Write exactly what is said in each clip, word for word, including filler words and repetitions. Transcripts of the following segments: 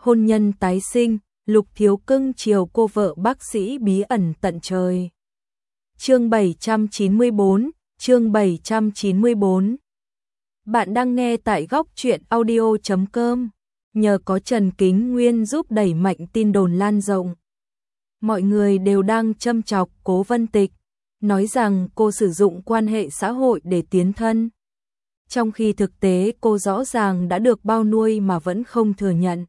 hôn nhân tái sinh, Lục Thiếu cưng chiều cô vợ bác sĩ bí ẩn tận trời. Chương bảy trăm chín mươi bốn, chương bảy trăm chín mươi bốn. Bạn đang nghe tại góc truyện audio chấm com. Nhờ có Trần Kính Nguyên giúp đẩy mạnh tin đồn lan rộng. Mọi người đều đang châm chọc Cố Vân Tịch, nói rằng cô sử dụng quan hệ xã hội để tiến thân. Trong khi thực tế cô rõ ràng đã được bao nuôi mà vẫn không thừa nhận.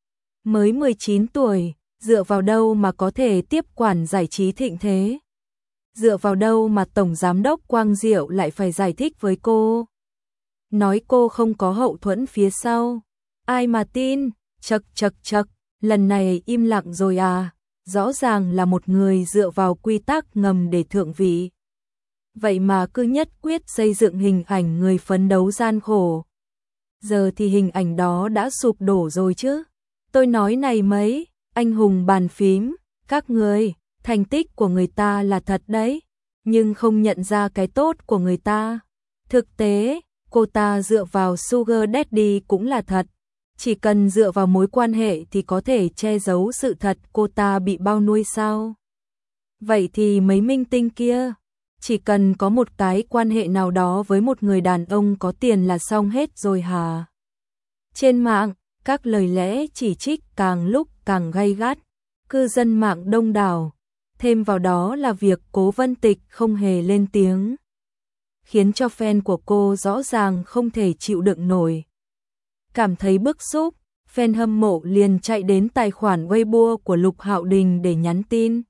Mới mười chín tuổi, dựa vào đâu mà có thể tiếp quản giải trí thịnh thế? Dựa vào đâu mà Tổng Giám đốc Quang Diệu lại phải giải thích với cô? Nói cô không có hậu thuẫn phía sau. Ai mà tin? Chật chật chật, lần này im lặng rồi à? Rõ ràng là một người dựa vào quy tắc ngầm để thượng vị. Vậy mà cứ nhất quyết xây dựng hình ảnh người phấn đấu gian khổ. Giờ thì hình ảnh đó đã sụp đổ rồi chứ. Tôi nói này mấy, anh hùng bàn phím, các người, thành tích của người ta là thật đấy, nhưng không nhận ra cái tốt của người ta. Thực tế, cô ta dựa vào Sugar Daddy cũng là thật. Chỉ cần dựa vào mối quan hệ thì có thể che giấu sự thật cô ta bị bao nuôi sao? Vậy thì mấy minh tinh kia, chỉ cần có một cái quan hệ nào đó với một người đàn ông có tiền là xong hết rồi hả? Trên mạng, các lời lẽ chỉ trích càng lúc càng gay gắt, cư dân mạng đông đảo, thêm vào đó là việc Cố Vân Tịch không hề lên tiếng, khiến cho fan của cô rõ ràng không thể chịu đựng nổi. Cảm thấy bức xúc, fan hâm mộ liền chạy đến tài khoản Weibo của Lục Hạo Đình để nhắn tin.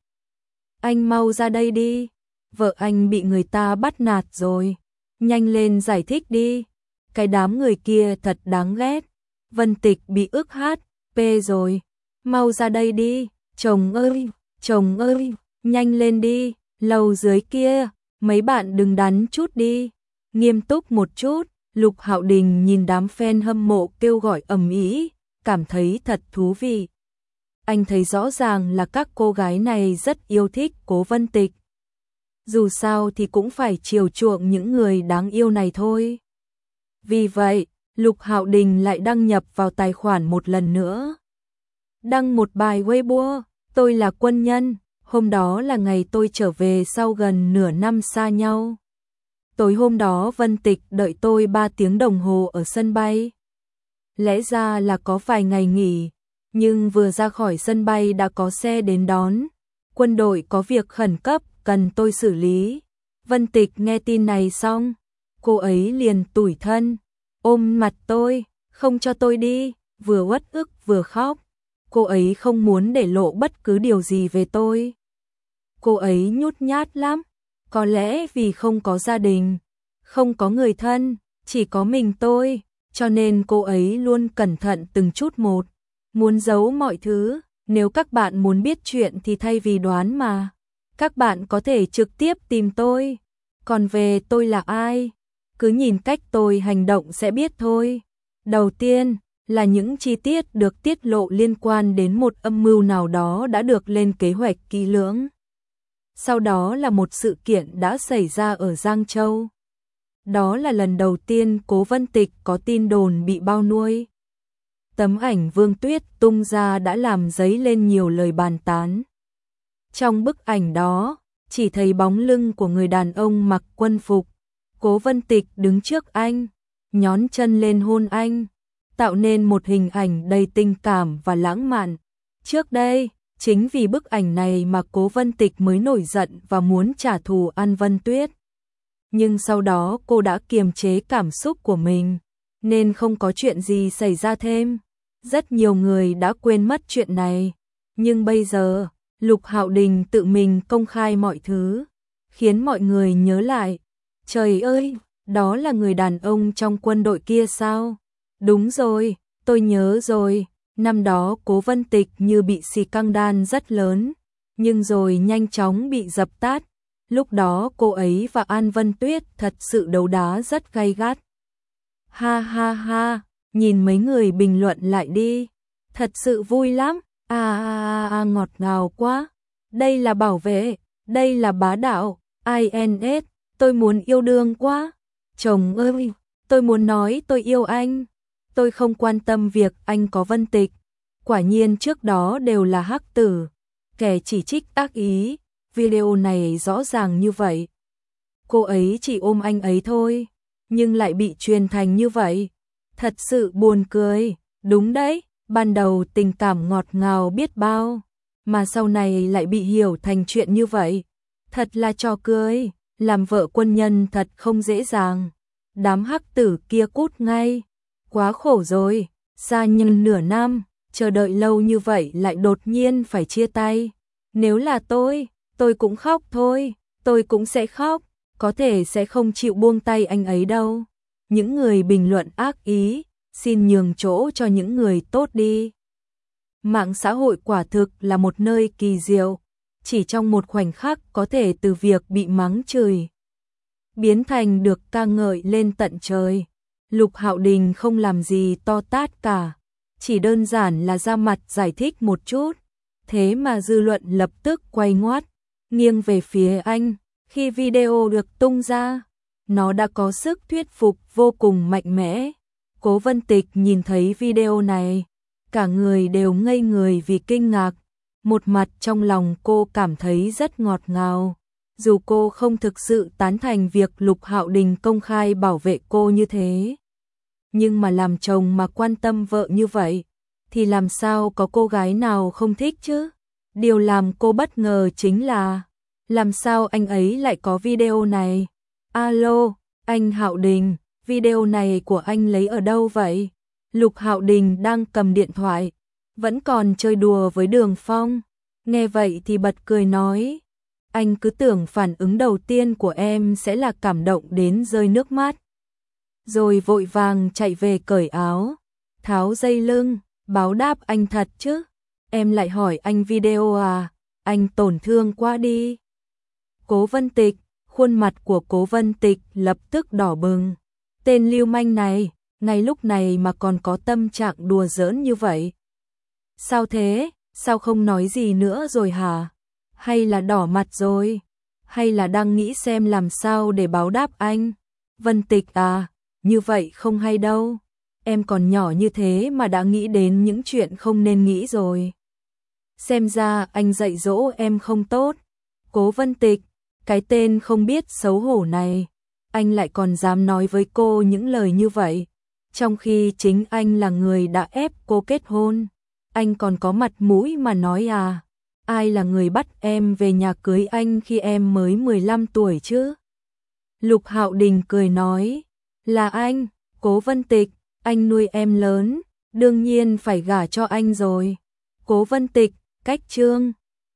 Anh mau ra đây đi, vợ anh bị người ta bắt nạt rồi, nhanh lên giải thích đi, cái đám người kia thật đáng ghét. Vân Tịch bị ức hát pê rồi, mau ra đây đi, chồng ơi, chồng ơi, nhanh lên đi, lầu dưới kia, mấy bạn đừng đắn chút đi, nghiêm túc một chút. Lục Hạo Đình nhìn đám fan hâm mộ kêu gọi ầm ĩ, cảm thấy thật thú vị. Anh thấy rõ ràng là các cô gái này rất yêu thích Cố Vân Tịch. Dù sao thì cũng phải chiều chuộng những người đáng yêu này thôi. Vì vậy, Lục Hạo Đình lại đăng nhập vào tài khoản một lần nữa. Đăng một bài Weibo, tôi là quân nhân, hôm đó là ngày tôi trở về sau gần nửa năm xa nhau. Tối hôm đó Vân Tịch đợi tôi ba tiếng đồng hồ ở sân bay. Lẽ ra là có vài ngày nghỉ, nhưng vừa ra khỏi sân bay đã có xe đến đón. Quân đội có việc khẩn cấp cần tôi xử lý. Vân Tịch nghe tin này xong, cô ấy liền tủi thân, ôm mặt tôi, không cho tôi đi, vừa uất ức vừa khóc. Cô ấy không muốn để lộ bất cứ điều gì về tôi. Cô ấy nhút nhát lắm, có lẽ vì không có gia đình, không có người thân, chỉ có mình tôi, cho nên cô ấy luôn cẩn thận từng chút một, muốn giấu mọi thứ. Nếu các bạn muốn biết chuyện thì thay vì đoán mà, các bạn có thể trực tiếp tìm tôi. Còn về tôi là ai, cứ nhìn cách tôi hành động sẽ biết thôi. Đầu tiên là những chi tiết được tiết lộ liên quan đến một âm mưu nào đó đã được lên kế hoạch kỹ lưỡng. Sau đó là một sự kiện đã xảy ra ở Giang Châu. Đó là lần đầu tiên Cố Vân Tịch có tin đồn bị bao nuôi. Tấm ảnh Vương Tuyết tung ra đã làm dấy lên nhiều lời bàn tán. Trong bức ảnh đó, chỉ thấy bóng lưng của người đàn ông mặc quân phục. Cố Vân Tịch đứng trước anh, nhón chân lên hôn anh, tạo nên một hình ảnh đầy tình cảm và lãng mạn. Trước đây, chính vì bức ảnh này mà Cố Vân Tịch mới nổi giận và muốn trả thù An Vân Tuyết. Nhưng sau đó cô đã kiềm chế cảm xúc của mình, nên không có chuyện gì xảy ra thêm. Rất nhiều người đã quên mất chuyện này. Nhưng bây giờ, Lục Hạo Đình tự mình công khai mọi thứ, khiến mọi người nhớ lại. Trời ơi, đó là người đàn ông trong quân đội kia sao? Đúng rồi, tôi nhớ rồi. Năm đó Cố Vân Tịch như bị xì căng đan rất lớn, nhưng rồi nhanh chóng bị dập tắt. Lúc đó cô ấy và An Vân Tuyết thật sự đấu đá rất gay gắt. Ha ha ha, nhìn mấy người bình luận lại đi. Thật sự vui lắm, à, à, à ngọt ngào quá. Đây là bảo vệ, đây là bá đạo, i en ét, tôi muốn yêu đương quá. Chồng ơi, tôi muốn nói tôi yêu anh. Tôi không quan tâm việc anh có Vân Tịch, Quả nhiên trước đó đều là hắc tử, kẻ chỉ trích ác ý, video này rõ ràng như vậy. Cô ấy chỉ ôm anh ấy thôi, nhưng lại bị truyền thành như vậy. Thật sự buồn cười, đúng đấy, ban đầu tình cảm ngọt ngào biết bao, mà sau này lại bị hiểu thành chuyện như vậy. Thật là trò cười, làm vợ quân nhân thật không dễ dàng. Đám hắc tử kia cút ngay, quá khổ rồi, xa nhân nửa năm, chờ đợi lâu như vậy lại đột nhiên phải chia tay. Nếu là tôi, tôi cũng khóc thôi, tôi cũng sẽ khóc, có thể sẽ không chịu buông tay anh ấy đâu. Những người bình luận ác ý, xin nhường chỗ cho những người tốt đi. Mạng xã hội quả thực là một nơi kỳ diệu, chỉ trong một khoảnh khắc có thể từ việc bị mắng chửi biến thành được ca ngợi lên tận trời. Lục Hạo Đình không làm gì to tát cả, chỉ đơn giản là ra mặt giải thích một chút, thế mà dư luận lập tức quay ngoắt, nghiêng về phía anh. Khi video được tung ra, nó đã có sức thuyết phục vô cùng mạnh mẽ. Cố Vân Tịch nhìn thấy video này, cả người đều ngây người vì kinh ngạc. Một mặt trong lòng cô cảm thấy rất ngọt ngào, dù cô không thực sự tán thành việc Lục Hạo Đình công khai bảo vệ cô như thế. Nhưng mà làm chồng mà quan tâm vợ như vậy, thì làm sao có cô gái nào không thích chứ? Điều làm cô bất ngờ chính là, làm sao anh ấy lại có video này? Alo, anh Hạo Đình, video này của anh lấy ở đâu vậy? Lục Hạo Đình đang cầm điện thoại, vẫn còn chơi đùa với Đường Phong. Nghe vậy thì bật cười nói, anh cứ tưởng phản ứng đầu tiên của em sẽ là cảm động đến rơi nước mắt. Rồi vội vàng chạy về cởi áo, tháo dây lưng, báo đáp anh thật chứ. Em lại hỏi anh video à, anh tổn thương quá đi. Cố Vân Tịch, khuôn mặt của Cố Vân Tịch lập tức đỏ bừng. Tên lưu manh này, ngay lúc này mà còn có tâm trạng đùa giỡn như vậy. Sao thế, sao không nói gì nữa rồi hả? Hay là đỏ mặt rồi? Hay là đang nghĩ xem làm sao để báo đáp anh? Vân Tịch à, như vậy không hay đâu. Em còn nhỏ như thế mà đã nghĩ đến những chuyện không nên nghĩ rồi. Xem ra anh dạy dỗ em không tốt. Cố Vân Tịch, cái tên không biết xấu hổ này, anh lại còn dám nói với cô những lời như vậy, trong khi chính anh là người đã ép cô kết hôn. Anh còn có mặt mũi mà nói à? Ai là người bắt em về nhà cưới anh khi em mới mười lăm tuổi chứ? Lục Hạo Đình cười nói, là anh, Cố Vân Tịch, anh nuôi em lớn, đương nhiên phải gả cho anh rồi. Cố Vân Tịch, cách chương